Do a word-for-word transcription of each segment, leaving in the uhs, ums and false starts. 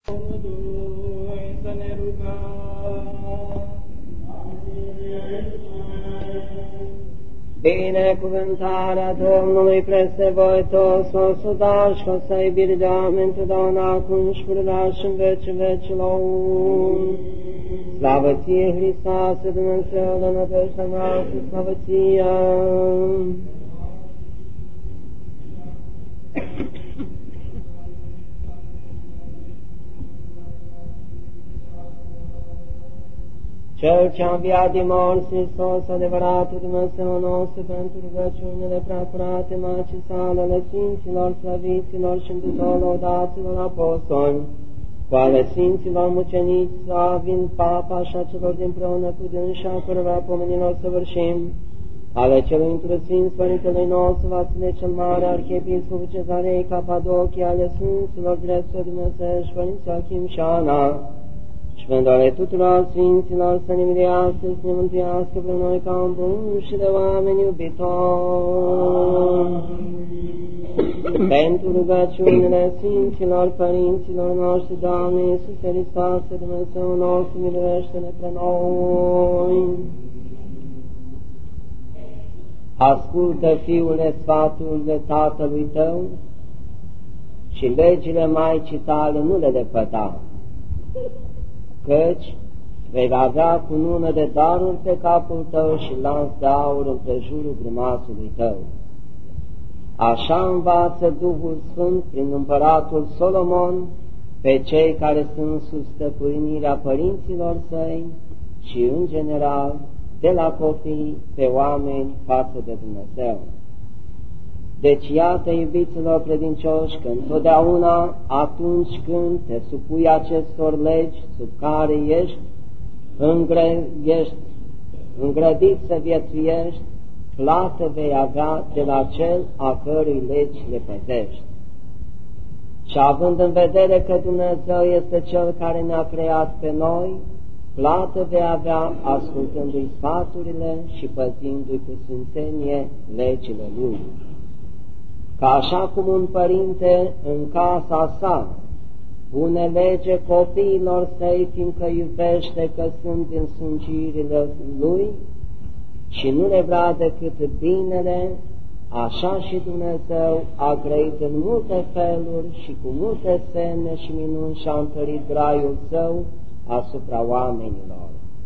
Să ne rugăm. Binecuvântarea Domnului peste voi toți, o să dați și o să iubiri de oameni totdeauna acum și pururea și în vecii vecilor. Slavă ție, Hristoase, Dumnezeu, de nădejdea noastră, slavă ție! Cel ce-a înviat din morți, Hristos, adevăratul Dumnezeu nostru, pentru rugăciunile preacurate, Maicii sale, ale Sfinților, Slăviților și Întâitor Lăudaților Apostoli, cu ale Sfinților Mucenici, Savin, Papa și a celor dinpreună cu dânsi, a cărora pomenilor săvârșim, ale celui întru Sfinț Părintelui nostru, Vasile cel Mare, Arhiepiscopul Cezarei Capadochii, ale Sfinților Directori Dumnezeu și Părinții Achim și Ana, și pentru ale tuturor Sfinților să ne miluiască, să ne mântuiască pe noi ca un bun și de oameni iubitori. Pentru rugăciunile Sfinților Părinților noștri, Doamne Iisuse Hristoase, Dumnezeu nostru, miluiește-ne pe noi. Ascultă, Fiule, sfatul de Tatălui tău și legile Maicii tale nu le lepăda, căci vei avea cunună de daruri pe capul tău și lanț de aur împrejurul grâmasului tău. Așa învață Duhul Sfânt prin împăratul Solomon pe cei care sunt sub stăpânirea părinților săi și, în general, de la copii pe oameni față de Dumnezeu. Deci, iată, iubiților credincioși, că întotdeauna, atunci când te supui acestor legi sub care ești, îngre, ești îngrădit să viețuiești, plată vei avea de la cel a cărui legi le păzești. Și având în vedere că Dumnezeu este Cel care ne-a creat pe noi, plată vei avea ascultându-i sfaturile și păzindu-i cu sfințenie legile Lui. Ca așa cum un părinte în casa sa pune lege copiilor săi, fiindcă iubește că sunt din sângirile Lui și nu le vrea decât binele, așa și Dumnezeu a grăit în multe feluri și cu multe semne și minuni și-a întărit graiul Său asupra oamenilor.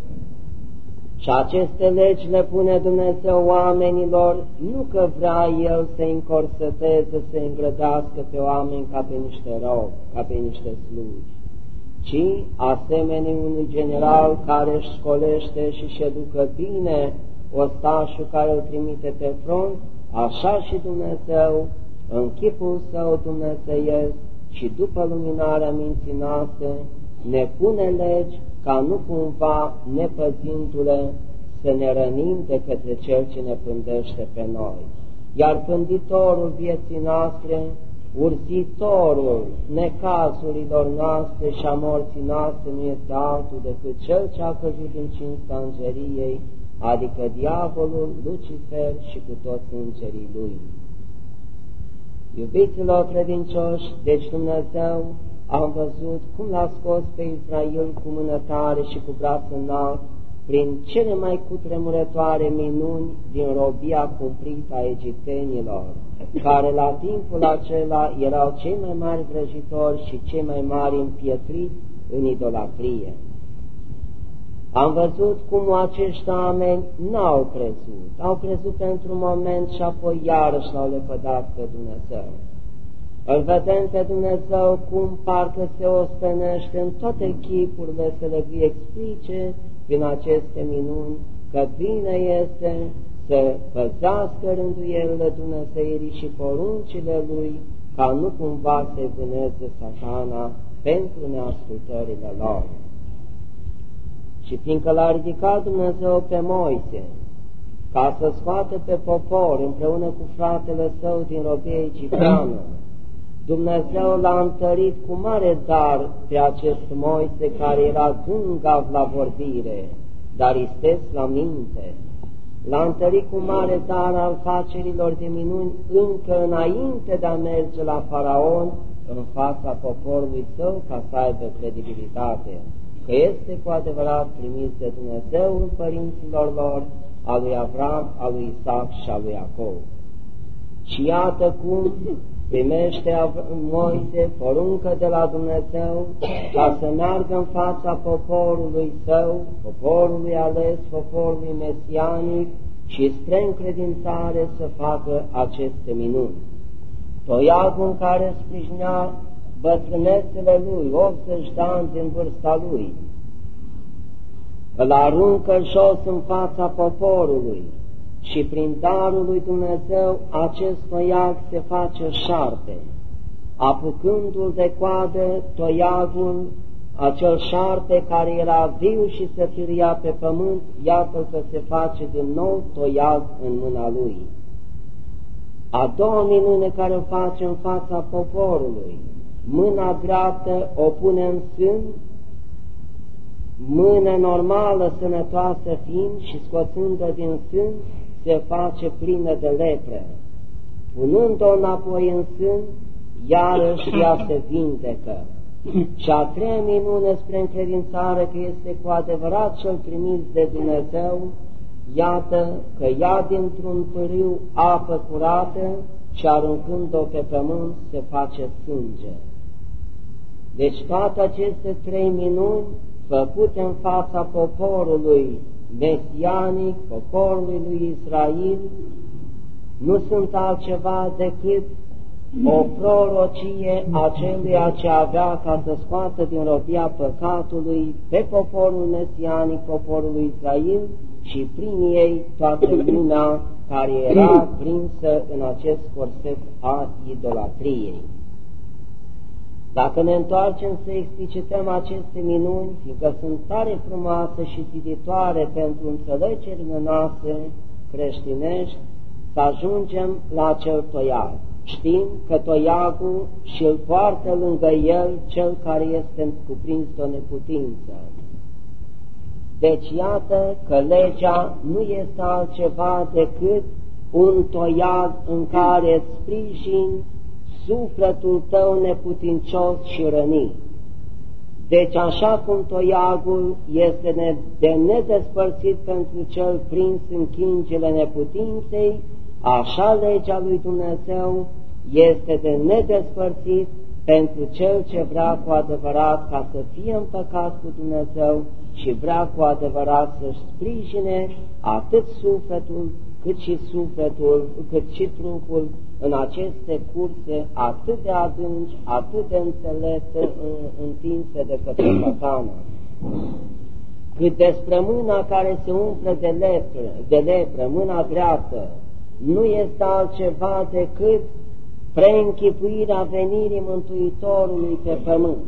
Și aceste legi le pune Dumnezeu oamenilor, nu că vrea El să încorseteze, să îngrădească pe oameni ca pe niște robi, ca pe niște slugi, ci asemenea unui general care își școlește și își educă bine ostașul care îl trimite pe front, așa și Dumnezeu, în chipul Său dumnezeiesc și după luminarea minții noastre, ne pune legi ca nu cumva, nepăzindu-le, să ne rănim de către Cel ce ne pândește pe noi. Iar pânditorul vieții noastre, urzitorul necazurilor noastre și a morții noastre nu este altul decât Cel ce a căzut în cinsta îngeriei, adică diavolul, Lucifer și cu toți îngerii lui. Iubiților credincioși, deci Dumnezeu am văzut cum l-a scos pe Israel cu mână tare și cu braț înalt, prin cele mai cutremurătoare minuni din robia cumplită a egiptenilor, care la timpul acela erau cei mai mari vrăjitori și cei mai mari împietriți în idolatrie. Am văzut cum acești oameni n-au crezut, au crezut pentru un moment și apoi iarăși l-au lepădat pe Dumnezeu. Îl vedem pe Dumnezeu cum parcă se ostenește în toate chipurile să le explice prin aceste minuni că bine este să păzească rânduielile Dumnezeirii și poruncile Lui, ca nu cumva să vâneze Satana pentru neascultările lor. Și fiindcă l-a ridicat Dumnezeu pe Moise, ca să scoată pe popor împreună cu fratele său din robie egipteană, Dumnezeu l-a întărit cu mare dar pe acest Moise, care era gângav la vorbire, dar isteț la minte. L-a întărit cu mare dar al facerilor de minuni încă înainte de a merge la Faraon, în fața poporului său ca să aibă credibilitate, că este cu adevărat trimis de Dumnezeul părinților lor, a lui Avram, a lui Isaac și a lui Iacov. Și iată cum primește Moise poruncă de la Dumnezeu ca să meargă în fața poporului său, poporului ales, poporului mesianic, și spre încredințare să facă aceste minuni. Toiagul care sprijinea bătrânețele lui, optzeci de ani din vârsta lui, îl aruncă jos în fața poporului și prin darul lui Dumnezeu acest toiag se face șarpe. Apucându-l de coadă, toiagul, acel șarpe care era viu și se târia pe pământ, iată că se face din nou toiag în mâna lui. A doua minune care o face în fața poporului, mâna dreaptă o pune în sân, mână normală, sănătoasă fiind, și scoțând-o din sân, se face plină de lepră. Punând-o înapoi în sân, iarăși ea se vindecă. Și a treia minune spre încredințare că este cu adevărat cel trimis de Dumnezeu, iată că ia dintr-un pârâu apă curată și aruncând-o pe pământ se face sânge. Deci toate aceste trei minuni făcute în fața poporului mesianic, poporului lui Israel, nu sunt altceva decât o prorocie a celuia ce avea ca să scoată din robia păcatului pe poporul mesianic, poporul lui Israel, și prin ei toată lumea care era prinsă în acest corset a idolatriei. Dacă ne întoarcem să explicităm aceste minuni, fiindcă sunt tare frumoase și ziditoare pentru înțelegerile noastre creștinești, să ajungem la acel toiag. Știm că toiagul și-l poartă lângă el cel care este cuprins de o neputință. Deci iată că legea nu este altceva decât un toiag în care îți sprijini sufletul tău neputincios și rănit. Deci așa cum toiagul este de nedespărțit pentru cel prins în chingile neputinței, așa legea lui Dumnezeu este de nedespărțit pentru cel ce vrea cu adevărat ca să fie împăcat cu Dumnezeu și vrea cu adevărat să-și sprijine atât sufletul cât și sufletul, cât și trupul în aceste curse atât de adânci, atât de înțelepte, întinse de către Satana. Cât despre mâna care se umple de lepră, de lepră, mâna dreaptă, nu este altceva decât preînchipuirea venirii Mântuitorului pe pământ.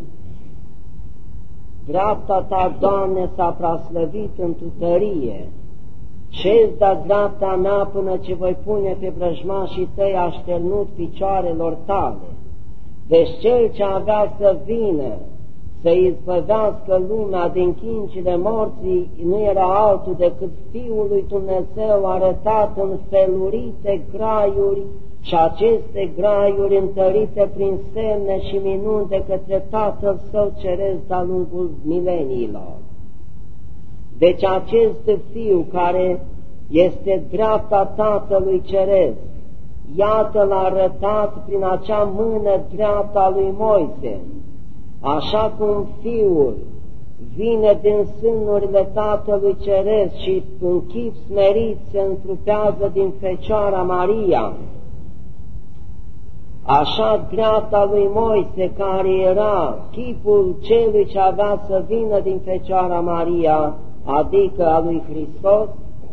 Dreapta ta, Doamne, s-a praslăvit într-o tărie, șezi de-a dreapta mea până ce voi pune pe vrăjmașii tăi așternut picioarelor tale. Deci cel ce avea să vină să izbăvească lumea din chingile morții nu era altul decât Fiul lui Dumnezeu arătat în felurite graiuri și aceste graiuri întărite prin semne și minuni de către Tatăl Său Ceresc de-a lungul mileniilor. Deci acest Fiu care este dreapta Tatălui Ceresc, iată l-a arătat prin acea mână dreapta a lui Moise, așa cum Fiul vine din sânurile Tatălui Ceresc și în chip smerit se întrupează din Fecioara Maria, așa dreapta lui Moise, care era chipul celui ce avea să vină din Fecioara Maria, adică a lui Hristos,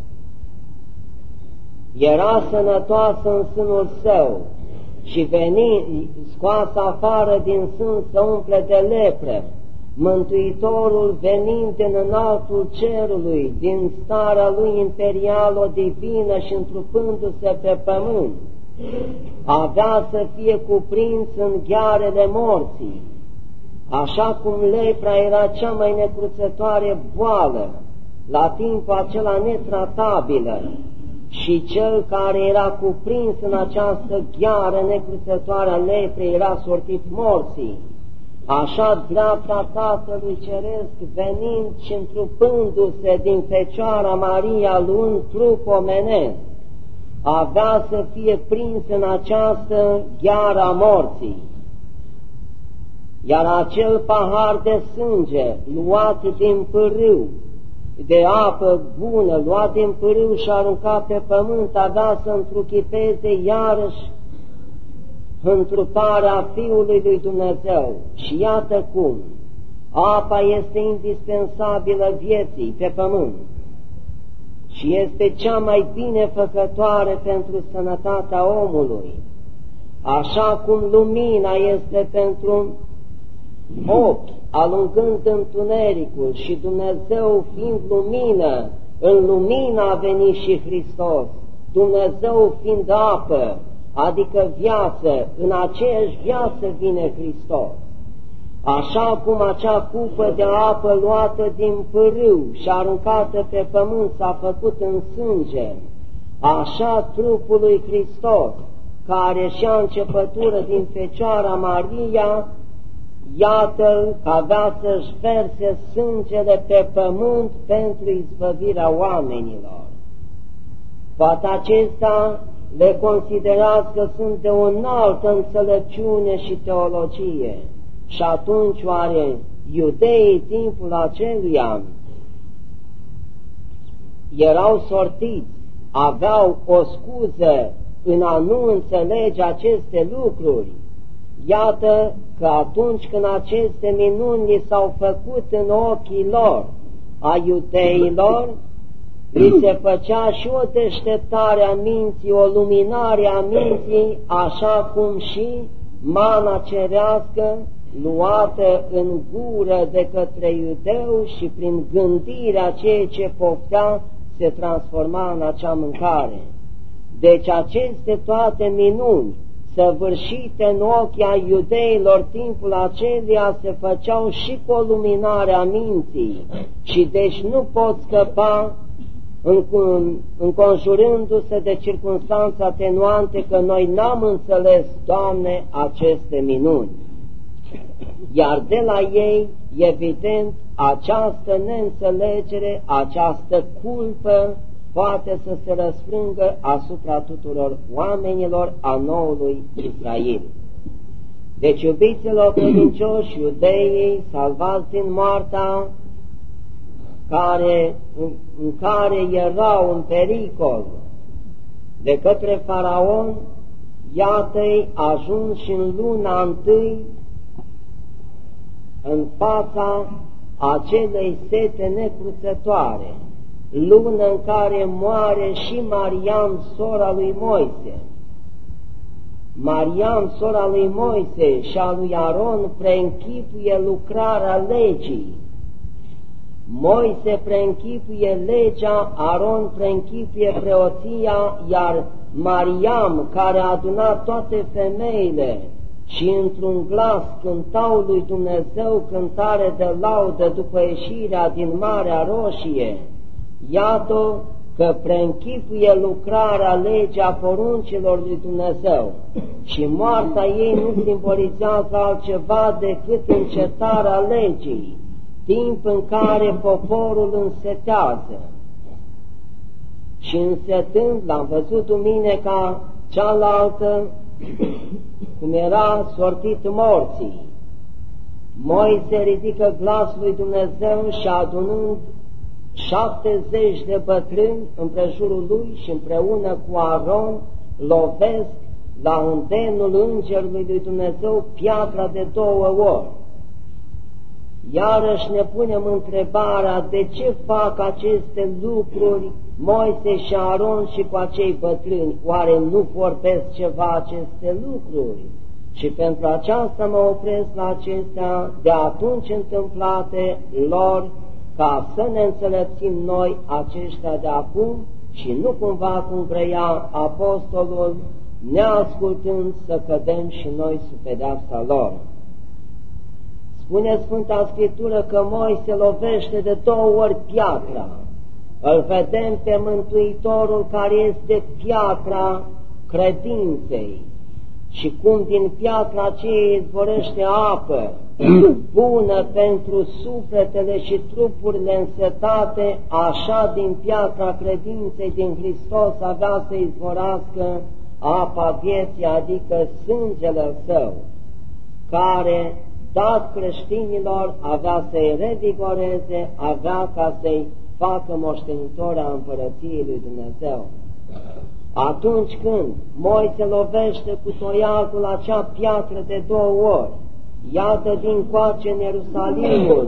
era sănătoasă în sânul său și veni, scoasă afară din sân să umple de lepră, Mântuitorul venind din înaltul cerului, din starea lui imperială divină și întrupându-se pe pământ, avea să fie cuprins în ghearele morții, așa cum lepra era cea mai necruțătoare boală, la timpul acela netratabilă, și cel care era cuprins în această gheară necruțătoare a leprei era sortit morții, așa dreapta Tatălui Ceresc, venind și întrupându-se din Fecioara Maria, luând trup omenesc, avea să fie prins în această gheară a morții. Iar acel pahar de sânge luat din pârâu, de apă bună, luat din pârâu și aruncat pe pământ, avea să întruchipeze iarăși întruparea Fiului lui Dumnezeu. Și iată cum apa este indispensabilă vieții pe pământ și este cea mai binefăcătoare pentru sănătatea omului, așa cum lumina este pentru ochi, alungând întunericul, și Dumnezeu fiind lumină, în lumină a venit și Hristos, Dumnezeu fiind apă, adică viață, în aceeași viață vine Hristos. Așa cum acea cupă de apă luată din pârâu și aruncată pe pământ s-a făcut în sânge, așa trupul lui Hristos, care și-a începătură din Fecioara Maria, iată că avea să-și verse sângele pe pământ pentru izbăvirea oamenilor. Poate acestea le considerați că sunt de o înaltă înțelepciune și teologie. Și atunci oare iudeii timpul aceluia erau sortiți, aveau o scuză în a nu înțelege aceste lucruri? Iată că atunci când aceste minuni li s-au făcut în ochii lor, a iudeilor, li se făcea și o deșteptare a minții, o luminare a minții, așa cum și mana cerească, luată în gură de către iudeu și prin gândirea ceea ce poftea, se transforma în acea mâncare. Deci aceste toate minuni săvârșite în ochii a iudeilor timpul acelia se făceau și cu o luminare a minții, și deci nu pot scăpa înconjurându-se de circunstanțe atenuante că noi n-am înțeles, Doamne, aceste minuni. Iar de la ei, evident, această neînțelegere, această culpă poate să se răsfrângă asupra tuturor oamenilor a noului Israel. Deci, iubiților credincioși, iudeii salvați din moartea care, în, în care erau în pericol de către Faraon, iată-i ajuns și în luna întâi în fața acelei sete necruțătoare, lună în care moare și Mariam, sora lui Moise. Mariam, sora lui Moise și a lui Aron, preînchipuie lucrarea legii. Moise preînchipuie legea, Aron preînchipuie preoția, iar Mariam, care a adunat toate femeile și într-un glas cântau lui Dumnezeu cântare de laudă după ieșirea din Marea Roșie, iată că preînchipuie lucrarea legii a poruncilor lui Dumnezeu, și moartea ei nu simbolizează altceva decât încetarea legii, timp în care poporul însetează. Și însetând, l-am văzut duminica cealaltă, cum era sortit morții, Moise ridică glasul lui Dumnezeu și adunând șaptezeci de bătrâni împrejurul lui și împreună cu Aron lovesc la îndemnul îngerului lui Dumnezeu piatra de două ori. Iarăși ne punem întrebarea de ce fac aceste lucruri Moise și Aron și cu acei bătrâni, oare nu vorbesc ceva aceste lucruri? Și pentru aceasta mă opresc la acestea de atunci întâmplate lor, ca să ne înțelepțim noi aceștia de acum și nu cumva cum vrea apostolul, neascultând să cădem și noi sub pedeapsa lor. Spune Sfânta Scriptură că Moise lovește de două ori piatra, Îl vedem pe Mântuitorul care este piatra credinței și cum din piatra aceea izvorăște apă bună pentru sufletele și trupurile însetate, așa din piatra credinței din Hristos avea să izvorască apa vieții, adică sângele Său, care, dat creștinilor, avea să-i revigoreze, avea ca să-i facă moștenitori a Împărăției lui Dumnezeu. Atunci când Moise lovește cu toiagul acea piatră de două ori, iată din coace în Ierusalimul,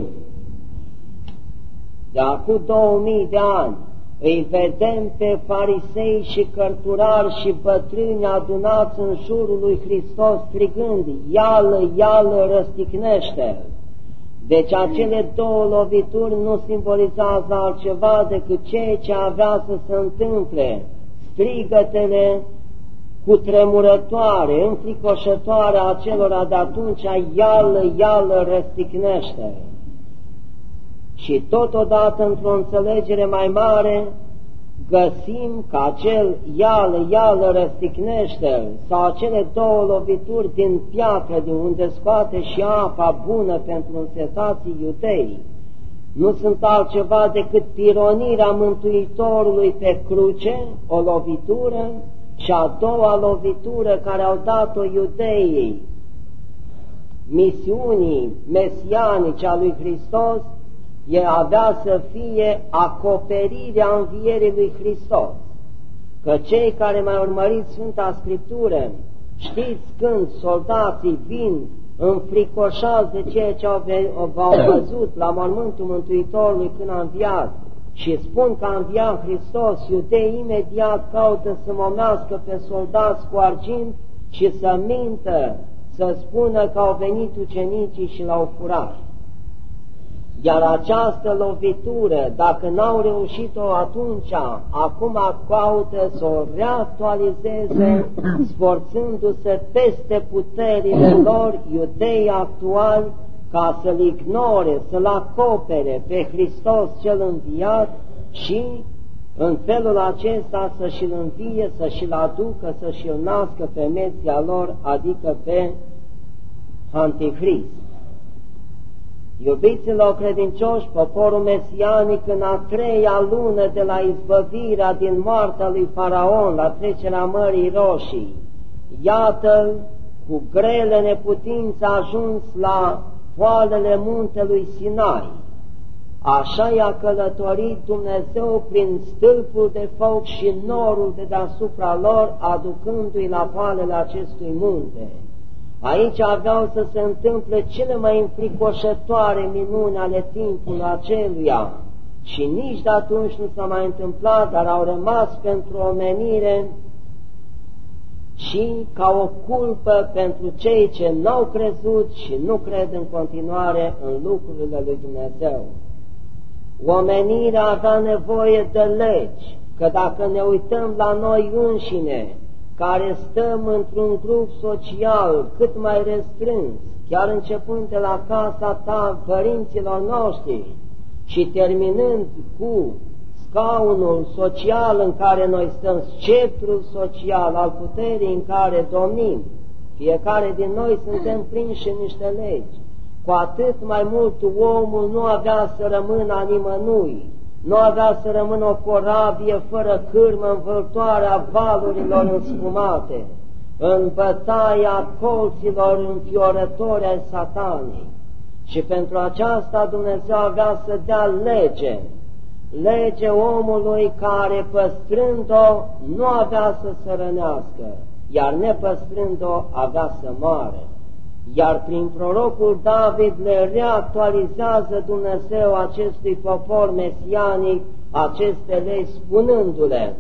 de acum două mii de ani, îi vedem pe farisei și cărturari și bătrâni adunați în jurul lui Hristos strigând, ială, ială, răsticnește-l. Deci acele două lovituri nu simbolizează altceva decât ceea ce avea să se întâmple, strigătele cutremurătoare, înfricoșătoare a celor de atunci, ială, ială, răsticnește. Și totodată, într-o înțelegere mai mare, găsim că acel ială, ială, răsticnește sau acele două lovituri din piatră, din unde scoate și apa bună pentru însetații iudei, nu sunt altceva decât pironirea Mântuitorului pe cruce, o lovitură, și a doua lovitură care au dat-o iudeii, misiunii mesianice a lui Hristos, e avea să fie acoperirea învierii lui Hristos. Că cei care mai urmăriți Sfânta Scriptură, știți când soldații vin înfricoșați de ceea ce au, au văzut la mormântul Mântuitorului când a înviat și spun că a înviat Hristos, iudeii imediat caută să momească pe soldați cu argint și să mintă, să spună că au venit ucenicii și l-au furat. Iar această lovitură, dacă n-au reușit-o atunci, acum caută să o reactualizeze, sforțându-se peste puterile lor, iudei actuali, ca să-L ignore, să-L acopere pe Hristos cel înviat și în felul acesta să și-L învie, să și-L aducă, să și-L nască pe Mesia lor, adică pe Antichrist. Iubiților credincioși, poporul mesianic în a treia lună de la izbăvirea din moartea lui Faraon, la trecerea Mării Roșii, iată-l cu grele neputințe a ajuns la poalele muntelui Sinai. Așa i-a călătorit Dumnezeu prin stâlpul de foc și norul de deasupra lor, aducându-i la poalele acestui munte. Aici aveau să se întâmple cele mai înfricoșătoare minuni ale timpului aceluia și nici de atunci nu s-a mai întâmplat, dar au rămas pentru omenire și ca o culpă pentru cei ce n-au crezut și nu cred în continuare în lucrurile lui Dumnezeu. Omenirea avea nevoie de legi, că dacă ne uităm la noi înșine, care stăm într-un grup social cât mai restrâns, chiar începând de la casa ta, părinților noștri, și terminând cu scaunul social în care noi stăm, sceptrul social al puterii în care domnim, fiecare din noi suntem prinși în niște legi, cu atât mai mult omul nu avea să rămână a nimănui, nu avea să rămână o corabie fără cârmă învăltoare a valurilor înspumate, în bătaia colților înfiorători ai Satanei. Și pentru aceasta Dumnezeu avea să dea lege, lege omului care, păstrând-o, nu avea să se rănească, iar nepăstrând-o avea să moară. Iar prin prorocul David le reactualizează Dumnezeu acestui popor mesianic aceste legi, spunându-le: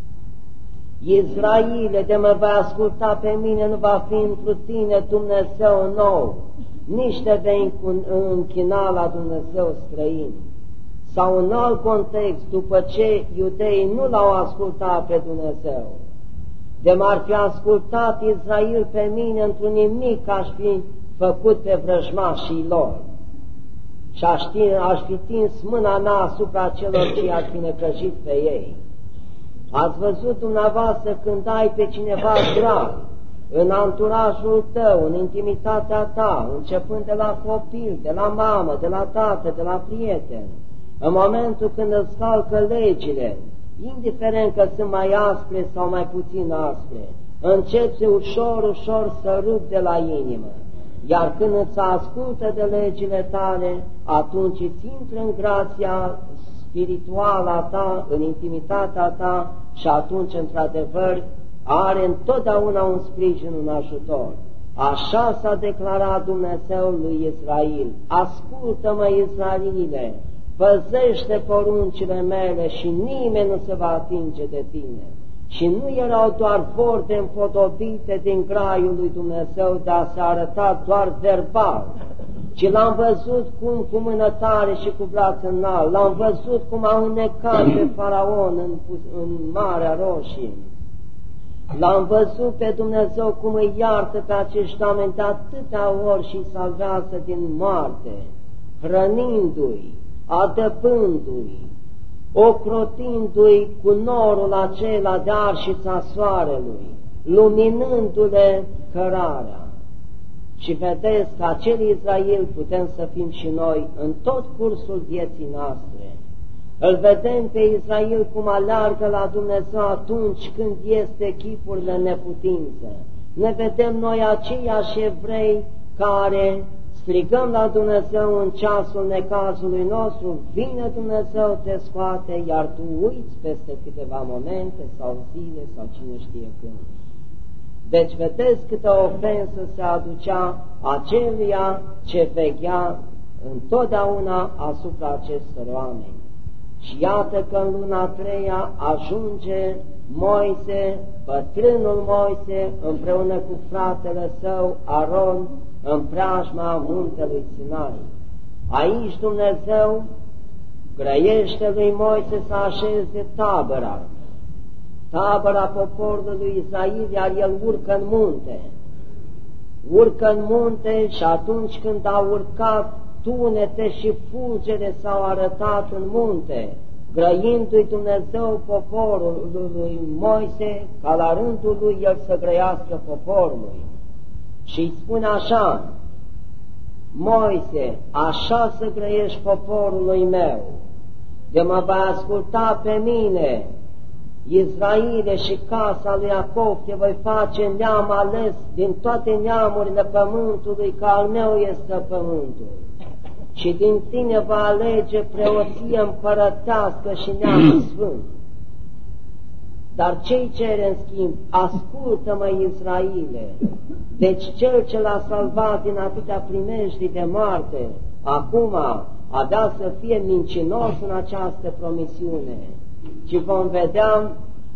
Israile, de mă vei asculta pe mine, nu va fi întru tine Dumnezeu nou, nici te vei închina la Dumnezeu străin. Sau în alt context, după ce iudeii nu l-au ascultat pe Dumnezeu, de m-ar fi ascultat Israel pe mine, într-un nimic aș fi făcut pe vrăjmașii lor. Și și aș, aș fi tins mâna mea asupra celor ce i-ar fi necăjit pe ei. Ați văzut dumneavoastră când ai pe cineva drag, în anturajul tău, în intimitatea ta, începând de la copil, de la mamă, de la tată, de la prieten, în momentul când îți calcă legile, indiferent că sunt mai aspre sau mai puțin aspre, începi ușor, ușor să rup de la inimă. Iar când îți ascultă de legile tale, atunci îți intră în grația spirituală a ta, în intimitatea ta și atunci, într-adevăr, are întotdeauna un sprijin, un ajutor. Așa s-a declarat Dumnezeul lui Israel: ascultă-mă, Israelile, păzește poruncile mele și nimeni nu se va atinge de tine. Și nu erau doar vorbe împodobite din graiul lui Dumnezeu de a se arăta doar verbal, ci l-am văzut cum cu mână tare și cu braț înalt, l-am văzut cum a înnecat pe Faraon în, în Marea Roșie, l-am văzut pe Dumnezeu cum îi iartă pe acești oameni de atâtea ori și îi salvează din moarte, hrănindu-i, adăpându-i, ocrotindu-i cu norul acela de arșița soarelui, luminându-le cărarea. Și vedeți că acel Israel putem să fim și noi în tot cursul vieții noastre. Îl vedem pe Israel cum aleargă la Dumnezeu atunci când este chipurile neputință. Ne vedem noi aceiași evrei care strigăm la Dumnezeu în ceasul necazului nostru, vine Dumnezeu, te scoate, iar tu uiți peste câteva momente sau zile sau cine știe când. Deci vedeți câtă ofensă se aducea aceluia ce veghea întotdeauna asupra acestor oameni. Și iată că în luna a treia ajunge Moise, bătrânul Moise, împreună cu fratele său Aron, în preajma muntelui Sinai. Aici Dumnezeu grăiește lui Moise să așeze tabăra, tabăra poporului lui Israel, iar el urcă în munte. Urcă în munte și atunci când a urcat, tunete și fulgere s-au arătat în munte, grăindu-i Dumnezeu poporul lui Moise, ca la rândul lui el să grăiască poporului. Și îi spune așa: Moise, așa să grăiești poporului meu, de mă va asculta pe mine, Israele și casa lui Iacov, te voi face neam ales din toate neamurile pământului, că al meu este pământul. Și din tine va alege preoție împărătească și neam sfânt. Dar ce-i cere în schimb? Ascultă-mă, Israele! Deci cel ce l-a salvat din atâtea primejdii de moarte, acum avea să fie mincinos în această promisiune. Și vom vedea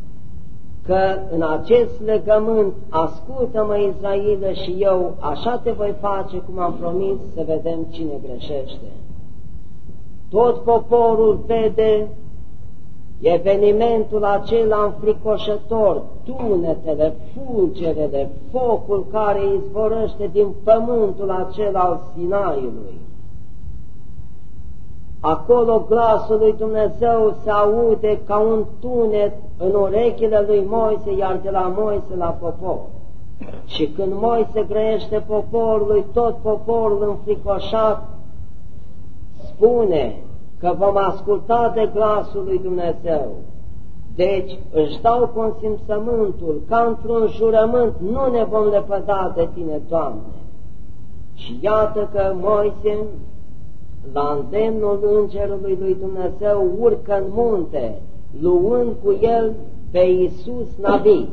că în acest legământ, ascultă-mă, Israele, și eu așa te voi face cum am promis, să vedem cine greșește. Tot poporul vede evenimentul acela înfricoșător, tunetele, fulgerele, focul care izvorăște din pământul acela al Sinaiului. Acolo glasul lui Dumnezeu se aude ca un tunet în urechile lui Moise, iar de la Moise la popor. Și când Moise grăiește poporului, tot poporul înfricoșat spune că vom asculta de glasul lui Dumnezeu. Deci își dau consimțământul că într-un jurământ nu ne vom lepăda de tine, Doamne. Și iată că Moise, la îndemnul îngerului lui Dumnezeu, urcă în munte, luând cu el pe Iisus Nabi.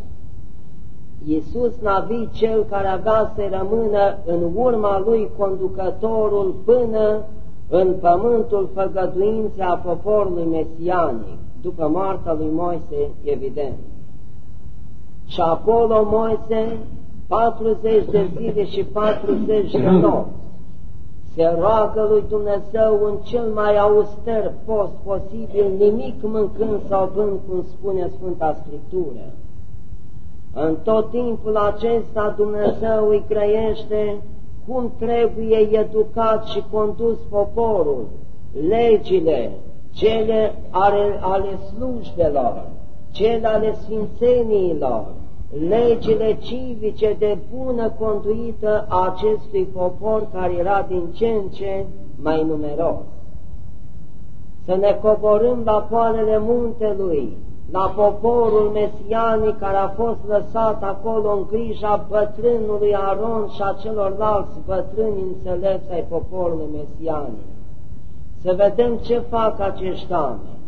Iisus Nabi, cel care avea să rămână în urma lui conducătorul până în pământul făgăduinței a poporului mesianic, după moartea lui Moise, evident. Și acolo Moise, patruzeci de zile și patruzeci de nopți, se roagă lui Dumnezeu în cel mai auster post posibil, nimic mâncând sau bând, cum spune Sfânta Scriptură. În tot timpul acesta Dumnezeu îi grăiește cum trebuie educat și condus poporul, legile, cele ale, ale slujbelor, cele ale sfințeniilor, legile civice de bună conduită a acestui popor care era din ce în ce mai numeros. Să ne coborâm la poalele muntelui, la poporul mesianic care a fost lăsat acolo în grija bătrânului Aron și a celorlalți bătrâni înțelepți ai poporului mesianic. Să vedem ce fac acești oameni.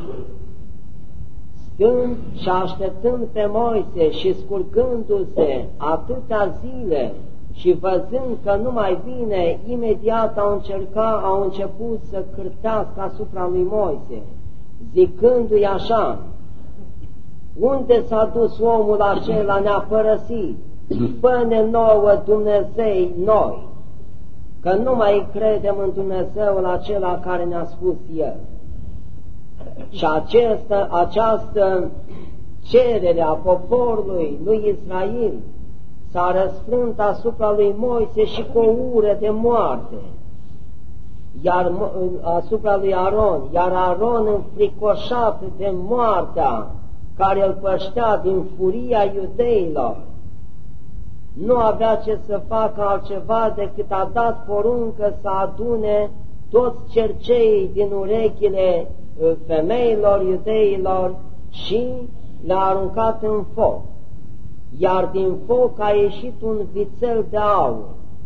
Stând și așteptând pe Moise și scurgându-se atâtea zile și văzând că nu mai vine, imediat au încercat, au început să cârtească asupra lui Moise, zicându-i așa: unde s-a dus omul acela, ne-a părăsit, fă-ne nouă Dumnezei noi, că nu mai credem în Dumnezeul acela care ne-a spus El. Și această, această cerere a poporului lui Israel s-a răsfrânt asupra lui Moise și cu o ură de moarte, iar asupra lui Aron, iar Aron, înfricoșat de moartea care îl păștea din furia iudeilor, nu avea ce să facă altceva decât a dat poruncă să adune toți cerceii din urechile femeilor iudeilor și le-a aruncat în foc, iar din foc a ieșit un vițel de aur.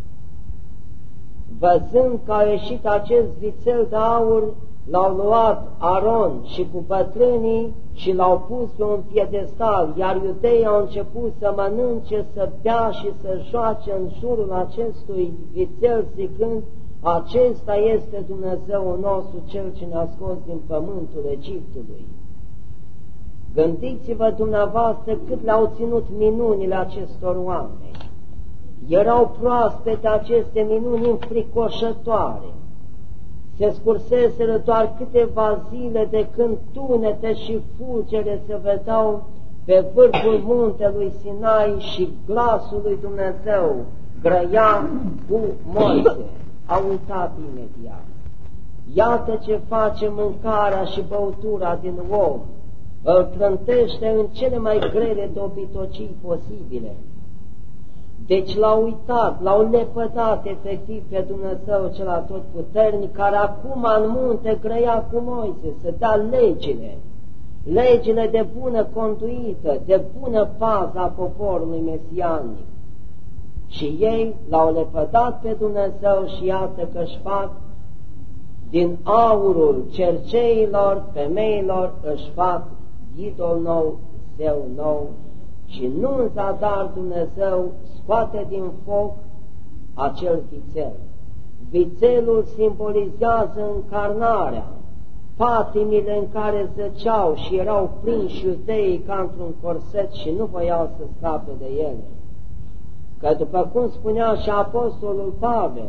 Văzând că a ieșit acest vițel de aur, l-au luat Aron și cu bătrânii și l-au pus pe un piedestal, iar iudeii au început să mănânce, să bea și să joace în jurul acestui vițel, zicând: acesta este Dumnezeul nostru, Cel ce ne-a scos din pământul Egiptului. Gândiți-vă dumneavoastră cât le-au ținut minunile acestor oameni. Erau proaspete aceste minuni înfricoșătoare. Se scurseseră doar câteva zile de când tunete și fulgere se vedeau pe vârful muntelui Sinai și glasul lui Dumnezeu grăia cu Moise. A uitat imediat. Iată ce face mâncarea și băutura din om. Îl trântește în cele mai grele dobitocii posibile. Deci l-au uitat, l-au lepădat efectiv pe Dumnezeu cel atotputernic, care acum în munte grăia cu Moise să dea legile, legile de bună conduită, de bună pază a poporului mesianic. Și ei l-au lepădat pe Dumnezeu și iată că își fac din aurul cerceilor, femeilor, își fac idol nou, zeu nou, și nu în zadar Dumnezeu scoate din foc acel vițel. Vițelul simbolizează încarnarea, patimile în care zăceau și erau prinși iudeii ca într-un corset și nu voiau să scape de ele. Că după cum spunea și apostolul Pavel,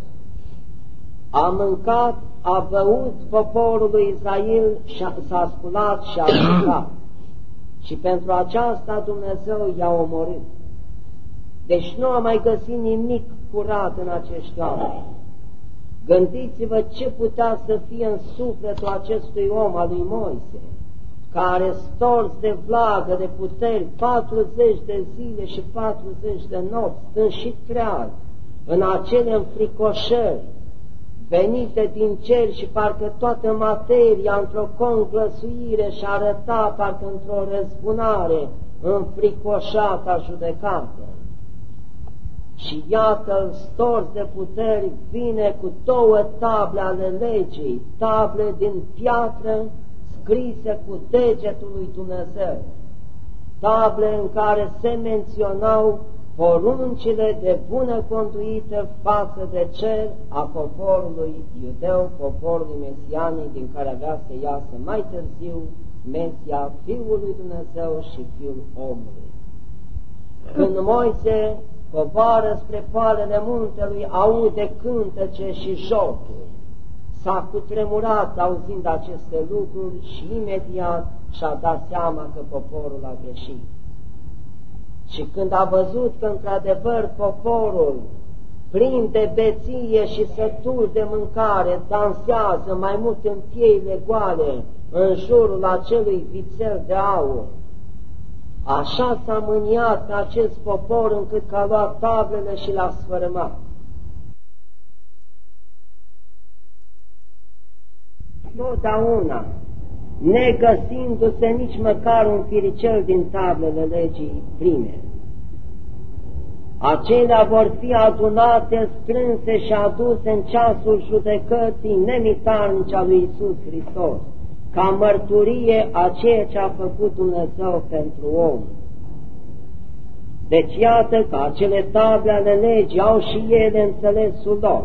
a mâncat, a băut poporul lui Israel și s-a sculat și a jucat. Și pentru aceasta Dumnezeu i-a omorât. Deci nu a mai găsit nimic curat în acești oameni. Gândiți-vă ce putea să fie în sufletul acestui om al lui Moise, care stors de vlagă, de puteri, patruzeci de zile și patruzeci de nopți, stând și treaz, în acele înfricoșări, venite din cer și parcă toată materia într-o conglăsuire și arăta parcă într-o răzbunare înfricoșată judecată. Și iată-l stors de puteri, vine cu două table ale legii, table din piatră scrise cu degetul lui Dumnezeu, table în care se menționau poruncile de bună conduită față de cer a poporului iudeu, poporului mesianic, din care avea să iasă mai târziu Mesia, Fiul lui Dumnezeu și Fiul omului. Când Moise coboară spre poalele muntelui, aude cântece și jocuri. S-a cutremurat auzind aceste lucruri și imediat și-a dat seama că poporul a greșit. Și când a văzut că într-adevăr poporul plin de beție și sătul de mâncare, dansează mai mult în pieile goale, în jurul acelui vițel de aur. Așa s-a mâniat pe acest popor încât că a luat tablele și l-a sfărâmat. Totdeauna, negăsindu-se nici măcar un firicel din tablele legii prime, acelea vor fi adunate, strânse și aduse în ceasul judecății nemitarnice a lui Iisus Hristos, ca mărturie a ceea ce a făcut Dumnezeu pentru om. Deci iată că acele table ale legii au și ele înțelesul lor.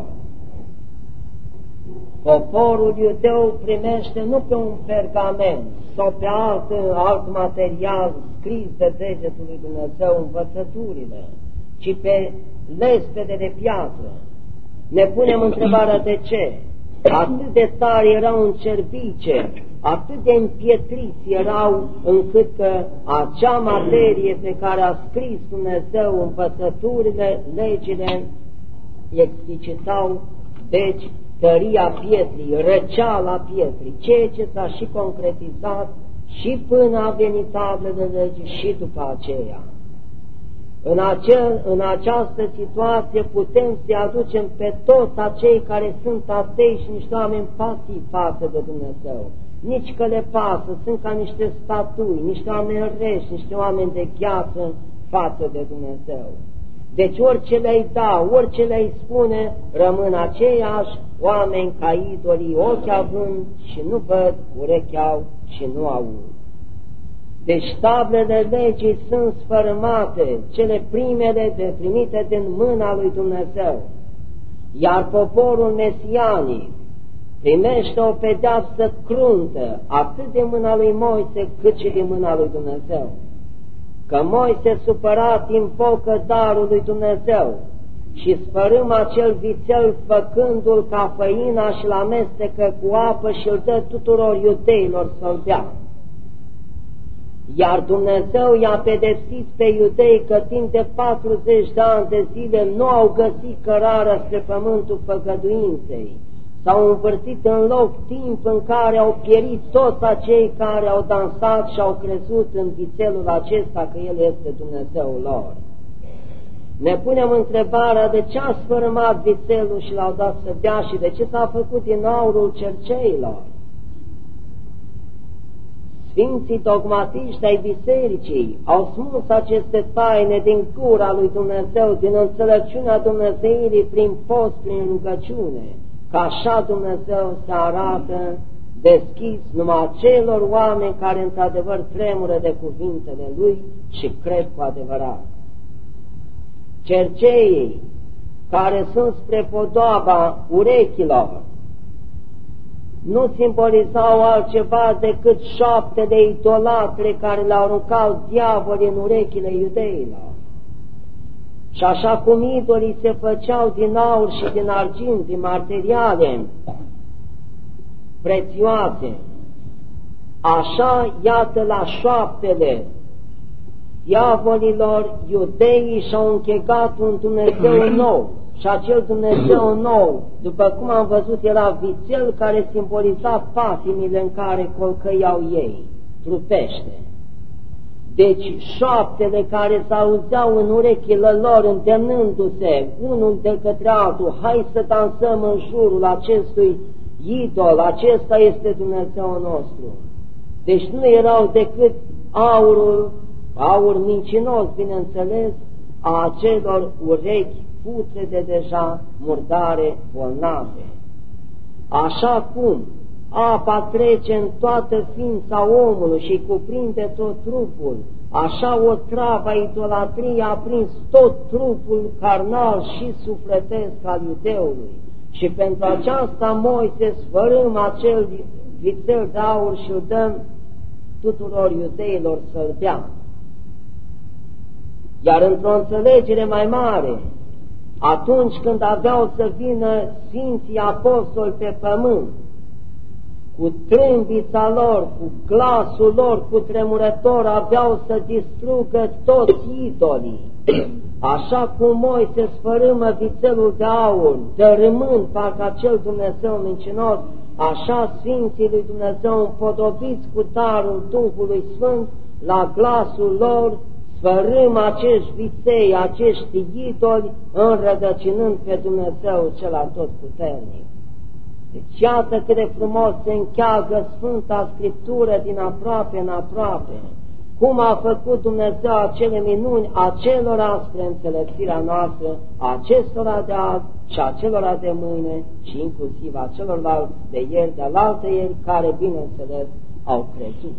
Poporul iudeu primește nu pe un pergament sau pe alt, alt material scris de degetul lui Dumnezeu învățăturile, ci pe lespede de piatră. Ne punem întrebarea de ce. Atât de tare erau în cerbice, atât de împietriți erau, încât că acea materie pe care a scris Dumnezeu învățăturile, legile, explicitau, deci, tăria pietrii, răceala pietrii, ceea ce s-a și concretizat și până a venit tablele legii și după aceea. În, acel, în această situație putem să-i aducem pe toți acei care sunt atei și niște oameni pasivi față de Dumnezeu. Nici că le pasă, sunt ca niște statui, niște oameni reși, niște oameni de gheață față de Dumnezeu. Deci orice le-ai da, orice le-ai spune, rămân aceiași oameni ca idolii, ochi având și nu văd, urechi au și nu aud. Deci tablele legii sunt sfărâmate, cele primele de primite din mâna lui Dumnezeu, iar poporul mesianic primește o pedeapsă cruntă, atât din mâna lui Moise, cât și din mâna lui Dumnezeu. Că Moise supărat invocă darul lui Dumnezeu și sfărâm acel vițel făcându-l ca făina și-l amestecă cu apă și îl dă tuturor iudeilor să-l bea. Iar Dumnezeu i-a pedepsit pe iudei că timp de patruzeci de ani de zile nu au găsit cărarea spre pământul făgăduinței. S-au învârtit în loc timp în care au pierit toți acei care au dansat și au crezut în vițelul acesta că El este Dumnezeul lor. Ne punem întrebarea de ce a sfărâmat vițelul și l-au dat să bea și de ce s-a făcut din aurul cerceilor. Sfinții dogmatiști ai bisericii au smuls aceste taine din gura lui Dumnezeu, din înțelepciunea Dumnezeirii prin post, prin rugăciune, că așa Dumnezeu se arată deschis numai acelor oameni care într-adevăr tremură de cuvintele Lui și cred cu adevărat. Cerceii care sunt spre podoaba urechilor nu simbolizau altceva decât șapte de idolatre care le-au aruncat diavolii în urechile iudeilor. Și așa cum idolii se făceau din aur și din argint, din materiale prețioase, așa, iată, la șoaptele diavolilor, iudeii și-au închegat un Dumnezeu nou. Și acel Dumnezeu nou, după cum am văzut, era vițel care simboliza patimile în care colcăiau ei, trupește. Deci șoaptele care s-auzeau în urechile lor, îndemnându-se unul de către altul, hai să dansăm în jurul acestui idol, acesta este Dumnezeu nostru. Deci nu erau decât aurul, aur mincinos, bineînțeles, a acelor urechi putrede deja, murdare, bolnave. Așa cum apa trece în toată ființa omului și cuprinde tot trupul, așa o travă a idolatriei a prins tot trupul carnal și sufletesc al iudeului. Și pentru aceasta Moise sfărâm acel vițel de aur și îl dăm tuturor iudeilor să-l dea. Iar într-o înțelegere mai mare, atunci când aveau să vină Sfinții Apostoli pe pământ, cu trâmbița lor, cu glasul lor, cu tremurător, aveau să distrugă toți idolii, Așa cum Moise sfărâmă vițelul de aur, dărâmând parcă acel Dumnezeu mincinos, așa Sfinții lui Dumnezeu împodobiți cu darul Duhului Sfânt, la glasul lor, sfărâm acești viței, acești idoli, înrădăcinând pe Dumnezeu cel atotputernic. Deci iată cât de frumos se încheagă Sfânta Scriptură din aproape în aproape, cum a făcut Dumnezeu acele minuni acelora spre înțelepțirea noastră, acestora de azi și acelora de mâine și inclusiv acelorlalți de ieri, de alaltă ieri, care, bineînțeles, au crezut.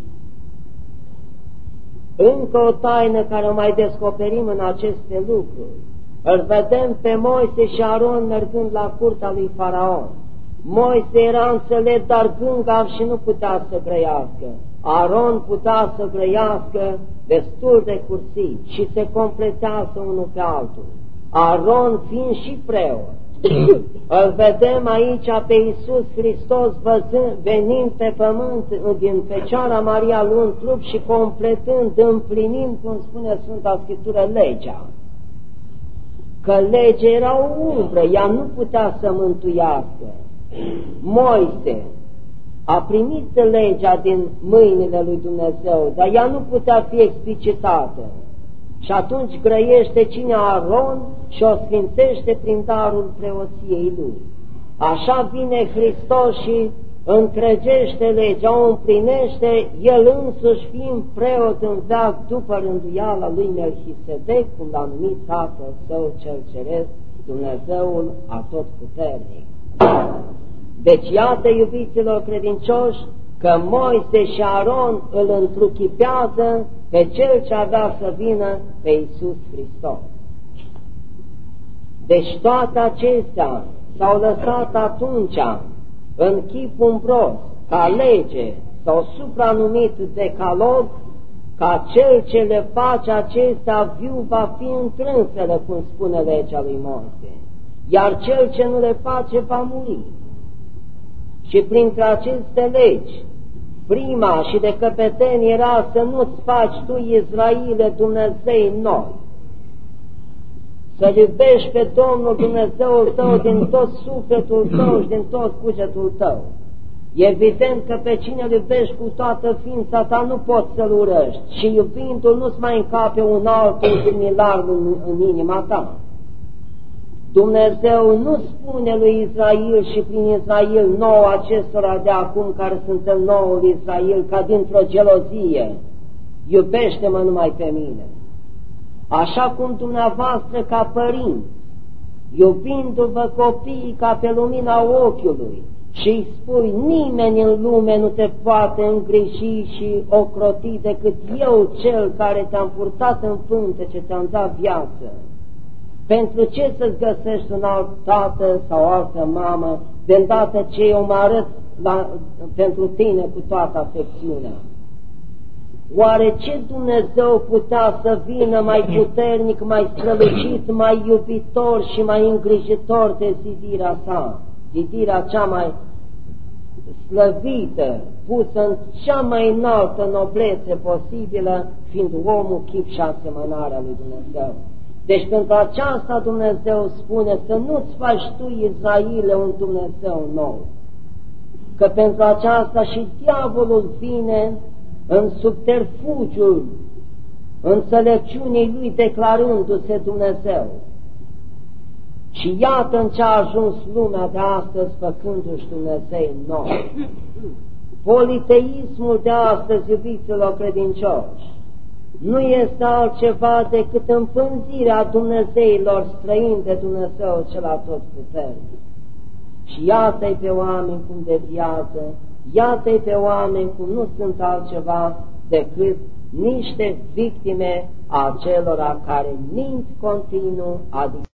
Încă o taină care o mai descoperim în aceste lucruri. Îl vedem pe Moise și Aron mergând la curtea lui Faraon. Moise era înțelept, dar gângav și nu putea să grăiască. Aron putea să grăiască destul de cursiv și se completează unul pe altul. Aron fiind și preot. Îl vedem aici pe Iisus Hristos văzând, venind pe pământ din Fecioara Maria luând trup și completând, împlinind, cum spune Sfânta Scriptură, legea. Că legea era o umbră, ea nu putea să mântuiască. Moise a primit legea din mâinile lui Dumnezeu, dar ea nu putea fi explicitată. Și atunci grăiește cine? Aron și o sfințește prin darul preoției lui. Așa vine Hristos și întregește legea, o împlinește, el însuși fiind preot în veac după rânduiala lui Melchisedec, cum l-a numit Tatăl Său cel Ceresc, Dumnezeul Atotputernic. Deci iată, iubiților credincioși, că Moise și Aron îl întruchipează pe cel ce avea să vină, pe Iisus Hristos. Deci toate acestea s-au lăsat atunci în chip umbros, ca lege sau supranumit decalog, ca cel ce le face acestea viu va fi întrânsele, cum spune legea lui Moise, iar cel ce nu le face va muri. Și printre aceste legi, prima și de căpetenie era să nu-ți faci tu, Israile, Dumnezei noi, să-L iubești pe Domnul Dumnezeul tău din tot sufletul tău și din tot cugetul tău. Evident că pe cine îl iubești cu toată ființa ta nu poți să-L urăști și iubindu-L nu-ți mai încape un altul similar în, în inima ta. Dumnezeu nu spune lui Israel și prin Israel nouă acestora de acum care sunt în noul Israel ca dintr-o gelozie, iubește-mă numai pe mine. Așa cum dumneavoastră ca părinți, iubindu-vă copiii ca pe lumina ochiului și îi spui nimeni în lume nu te poate îngriji și ocroti decât eu cel care te-am purtat în pântece, ți-am dat viață. Pentru ce să-ți găsești un alt tată sau o altă mamă, de îndată ce eu mă arăt la, pentru tine cu toată afecțiunea? Oare ce Dumnezeu putea să vină mai puternic, mai strălucit, mai iubitor și mai îngrijitor de zidirea sa, zidirea cea mai slăvită, pusă în cea mai înaltă noblețe posibilă, fiind omul, chip și asemănarea lui Dumnezeu? Deci pentru aceasta Dumnezeu spune să nu-ți faci tu, Israile, un Dumnezeu nou, că pentru aceasta și diavolul vine în subterfugiul înțelepciunii lui declarându-se Dumnezeu. Și iată în ce a ajuns lumea de astăzi făcându-și Dumnezei noi. Politeismul de astăzi, iubiților credincioși, nu este altceva decât împânzirea Dumnezeilor străini de Dumnezeu cel atotputernic. Și iată-i pe oameni cum deviază, iată-i pe oameni cum nu sunt altceva decât niște victime a celora care mint continuu, adică